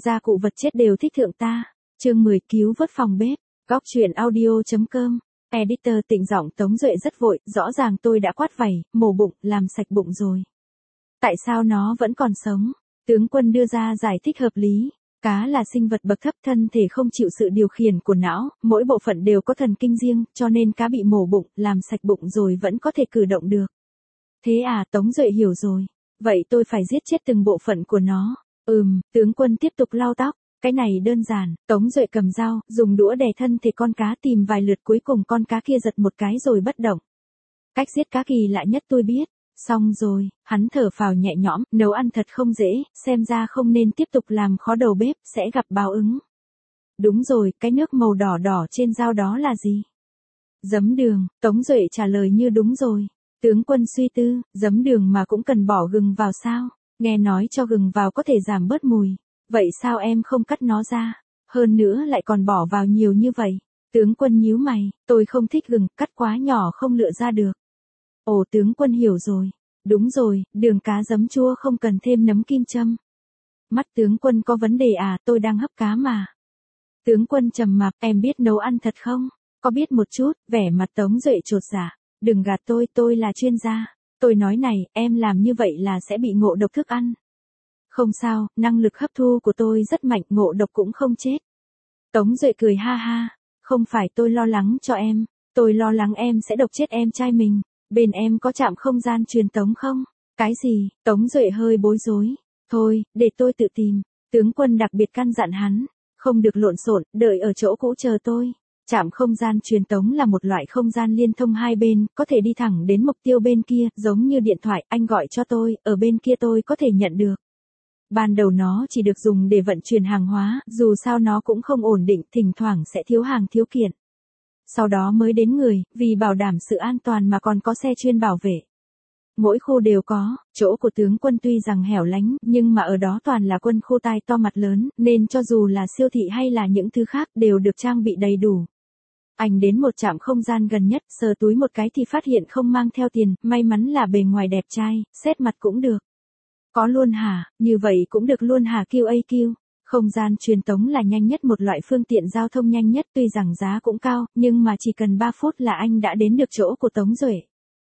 gia cụ vật chết đều thích thượng ta. Chương 10 cứu vớt phòng bếp. Góc truyện audio.com. Editor Tịnh giọng Tống Duệ rất vội, rõ ràng tôi đã quát vảy, mổ bụng, làm sạch bụng rồi. Tại sao nó vẫn còn sống? Tướng quân đưa ra giải thích hợp lý. Cá là sinh vật bậc thấp, thân thể không chịu sự điều khiển của não, mỗi bộ phận đều có thần kinh riêng, cho nên cá bị mổ bụng, làm sạch bụng rồi vẫn có thể cử động được. Thế à, Tống Duệ hiểu rồi. Vậy tôi phải giết chết từng bộ phận của nó. Tướng quân tiếp tục lau tóc. Cái này đơn giản, Tống Duệ cầm dao, dùng đũa đè thân thể con cá tìm vài lượt, cuối cùng con cá kia giật một cái rồi bất động. Cách giết cá kỳ lạ nhất tôi biết. Xong rồi, hắn thở phào nhẹ nhõm, nấu ăn thật không dễ, xem ra không nên tiếp tục làm khó đầu bếp, sẽ gặp báo ứng. Đúng rồi, cái nước màu đỏ đỏ trên dao đó là gì? Giấm đường, Tống Duệ trả lời như đúng rồi. Tướng quân suy tư, giấm đường mà cũng cần bỏ gừng vào sao? Nghe nói cho gừng vào có thể giảm bớt mùi. Vậy sao em không cắt nó ra? Hơn nữa lại còn bỏ vào nhiều như vậy. Tướng quân nhíu mày, tôi không thích gừng, cắt quá nhỏ không lựa ra được. Ồ, tướng quân hiểu rồi. Đúng rồi, đường cá giấm chua không cần thêm nấm kim châm. Mắt tướng quân có vấn đề à, tôi đang hấp cá mà. Tướng quân trầm mặc, em biết nấu ăn thật không? Có biết một chút, vẻ mặt Tống Duệ chột dạ. Đừng gạt tôi là chuyên gia. Tôi nói này, em làm như vậy là sẽ bị ngộ độc thức ăn. Không sao, năng lực hấp thu của tôi rất mạnh, ngộ độc cũng không chết. Tống Duệ cười ha ha. Không phải tôi lo lắng cho em, tôi lo lắng em sẽ độc chết em trai mình. Bên em có trạm không gian truyền tống không? Cái gì? Tống Duệ hơi bối rối. Thôi, để tôi tự tìm. Tướng quân đặc biệt căn dặn hắn. Không được lộn xộn, đợi ở chỗ cũ chờ tôi. Trạm không gian truyền tống là một loại không gian liên thông hai bên, có thể đi thẳng đến mục tiêu bên kia, giống như điện thoại, anh gọi cho tôi, ở bên kia tôi có thể nhận được. Ban đầu nó chỉ được dùng để vận chuyển hàng hóa, dù sao nó cũng không ổn định, thỉnh thoảng sẽ thiếu hàng thiếu kiện. Sau đó mới đến người, vì bảo đảm sự an toàn mà còn có xe chuyên bảo vệ. Mỗi khu đều có, chỗ của tướng quân tuy rằng hẻo lánh, nhưng mà ở đó toàn là quân khu tai to mặt lớn, nên cho dù là siêu thị hay là những thứ khác đều được trang bị đầy đủ. Anh đến một trạm không gian gần nhất, sờ túi một cái thì phát hiện không mang theo tiền, may mắn là bề ngoài đẹp trai, xét mặt cũng được. Có luôn hả, như vậy cũng được luôn hả QAQ. Không gian truyền tống là nhanh nhất, một loại phương tiện giao thông nhanh nhất, tuy rằng giá cũng cao, nhưng mà chỉ cần 3 phút là anh đã đến được chỗ của Tống Duệ.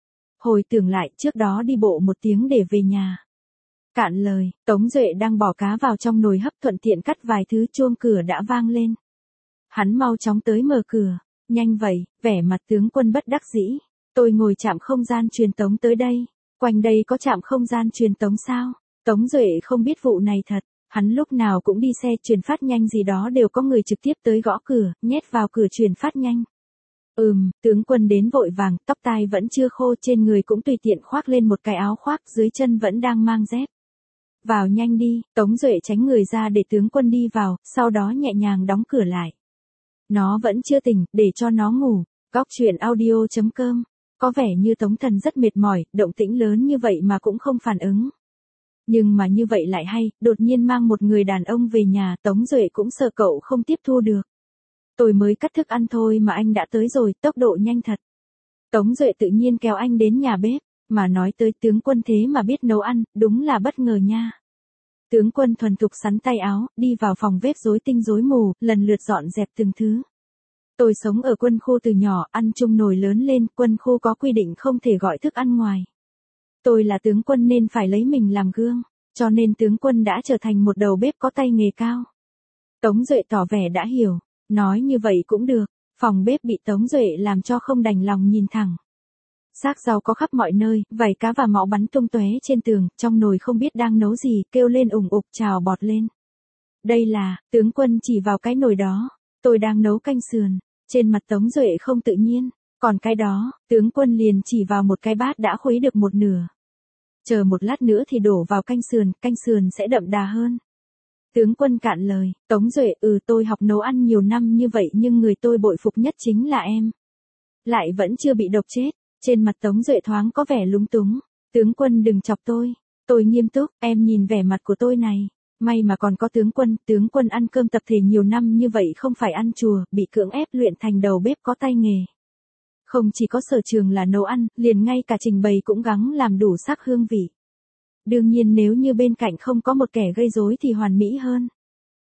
Hồi tưởng lại, trước đó đi bộ 1 tiếng để về nhà. Cạn lời, Tống Duệ đang bỏ cá vào trong nồi hấp, thuận tiện cắt vài thứ, chuông cửa đã vang lên. Hắn mau chóng tới mở cửa. Nhanh vậy, vẻ mặt tướng quân bất đắc dĩ. Tôi ngồi trạm không gian truyền tống tới đây. Quanh đây có trạm không gian truyền tống sao? Tống Duệ không biết vụ này thật. Hắn lúc nào cũng đi xe truyền phát nhanh gì đó đều có người trực tiếp tới gõ cửa, nhét vào cửa truyền phát nhanh. Tướng quân đến vội vàng, tóc tai vẫn chưa khô, trên người cũng tùy tiện khoác lên một cái áo khoác, dưới chân vẫn đang mang dép. Vào nhanh đi, Tống Duệ tránh người ra để tướng quân đi vào, sau đó nhẹ nhàng đóng cửa lại. Nó vẫn chưa tỉnh, để cho nó ngủ. Góc truyện audio.com. Có vẻ như Tống Thần rất mệt mỏi, động tĩnh lớn như vậy mà cũng không phản ứng. Nhưng mà như vậy lại hay, đột nhiên mang một người đàn ông về nhà, Tống Duệ cũng sợ cậu không tiếp thu được. Tôi mới cắt thức ăn thôi mà anh đã tới rồi, tốc độ nhanh thật. Tống Duệ tự nhiên kéo anh đến nhà bếp, mà nói tới tướng quân thế mà biết nấu ăn, đúng là bất ngờ nha. Tướng quân thuần thục sắn tay áo, đi vào phòng bếp rối tinh rối mù, lần lượt dọn dẹp từng thứ. Tôi sống ở quân khu từ nhỏ, ăn chung nồi lớn lên, quân khu có quy định không thể gọi thức ăn ngoài. Tôi là tướng quân nên phải lấy mình làm gương, cho nên tướng quân đã trở thành một đầu bếp có tay nghề cao. Tống Duệ tỏ vẻ đã hiểu, nói như vậy cũng được, phòng bếp bị Tống Duệ làm cho không đành lòng nhìn thẳng. Xác rau có khắp mọi nơi, vảy cá và máu bắn tung tóe trên tường, trong nồi không biết đang nấu gì, kêu lên ủng ục trào bọt lên. Đây là, tướng quân chỉ vào cái nồi đó, tôi đang nấu canh sườn, trên mặt Tống Duệ không tự nhiên, còn cái đó, tướng quân liền chỉ vào một cái bát đã khuấy được một nửa. Chờ một lát nữa thì đổ vào canh sườn sẽ đậm đà hơn. Tướng quân cạn lời, Tống Duệ, tôi học nấu ăn nhiều năm như vậy nhưng người tôi bội phục nhất chính là em. Lại vẫn chưa bị độc chết. Trên mặt Tống Duệ thoáng có vẻ lúng túng. Tướng quân đừng chọc tôi nghiêm túc, em nhìn vẻ mặt của tôi này. May mà còn có tướng quân ăn cơm tập thể nhiều năm như vậy không phải ăn chùa, bị cưỡng ép luyện thành đầu bếp có tay nghề. Không chỉ có sở trường là nấu ăn, liền ngay cả trình bày cũng gắng làm đủ sắc hương vị. Đương nhiên nếu như bên cạnh không có một kẻ gây rối thì hoàn mỹ hơn.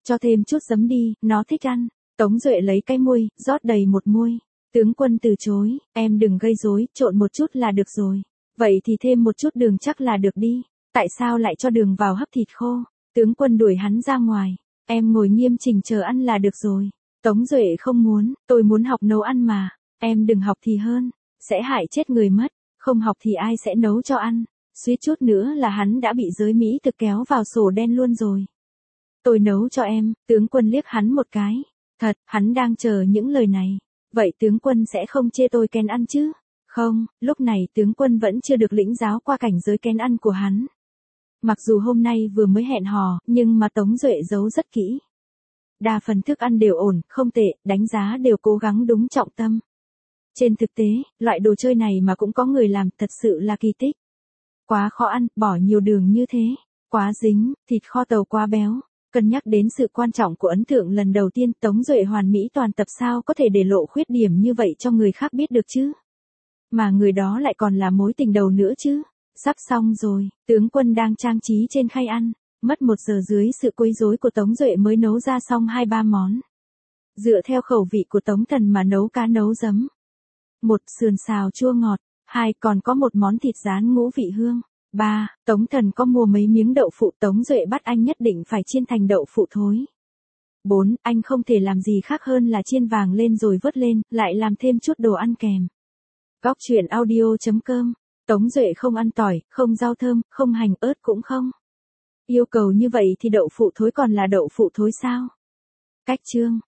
Cho thêm chút giấm đi, nó thích ăn. Tống Duệ lấy cái muôi, rót đầy một muôi. Tướng quân từ chối, em đừng gây rối, trộn một chút là được rồi. Vậy thì thêm một chút đường chắc là được đi. Tại sao lại cho đường vào hấp thịt khô? Tướng quân đuổi hắn ra ngoài. Em ngồi nghiêm chỉnh chờ ăn là được rồi. Tống Duệ không muốn, tôi muốn học nấu ăn mà. Em đừng học thì hơn, sẽ hại chết người mất. Không học thì ai sẽ nấu cho ăn. Suýt chút nữa là hắn đã bị giới Mỹ thực kéo vào sổ đen luôn rồi. Tôi nấu cho em, tướng quân liếc hắn một cái. Thật, hắn đang chờ những lời này. Vậy tướng quân sẽ không chê tôi kén ăn chứ? Không, lúc này tướng quân vẫn chưa được lĩnh giáo qua cảnh giới kén ăn của hắn. Mặc dù hôm nay vừa mới hẹn hò, nhưng mà Tống Duệ giấu rất kỹ. Đa phần thức ăn đều ổn, không tệ, đánh giá đều cố gắng đúng trọng tâm. Trên thực tế, loại đồ chơi này mà cũng có người làm, thật sự là kỳ tích. Quá khó ăn, bỏ nhiều đường như thế. Quá dính, thịt kho tàu quá béo. Cân nhắc đến sự quan trọng của ấn tượng lần đầu tiên, Tống Duệ hoàn mỹ toàn tập sao có thể để lộ khuyết điểm như vậy cho người khác biết được chứ. Mà người đó lại còn là mối tình đầu nữa chứ. Sắp xong rồi, tướng quân đang trang trí trên khay ăn. Mất 1 giờ dưới sự quấy rối của Tống Duệ mới nấu ra xong 2-3 món. Dựa theo khẩu vị của Tống Thần mà nấu cá nấu giấm. 1. Sườn xào chua ngọt. 2. Còn có một món thịt rán ngũ vị hương. 3. Tống Thần có mua mấy miếng đậu phụ, Tống Duệ bắt anh nhất định phải chiên thành đậu phụ thối. 4. Anh không thể làm gì khác hơn là chiên vàng lên rồi vớt lên, lại làm thêm chút đồ ăn kèm. Góc truyện audio.com. Tống Duệ không ăn tỏi, không rau thơm, không hành ớt cũng không. Yêu cầu như vậy thì đậu phụ thối còn là đậu phụ thối sao? Cách chương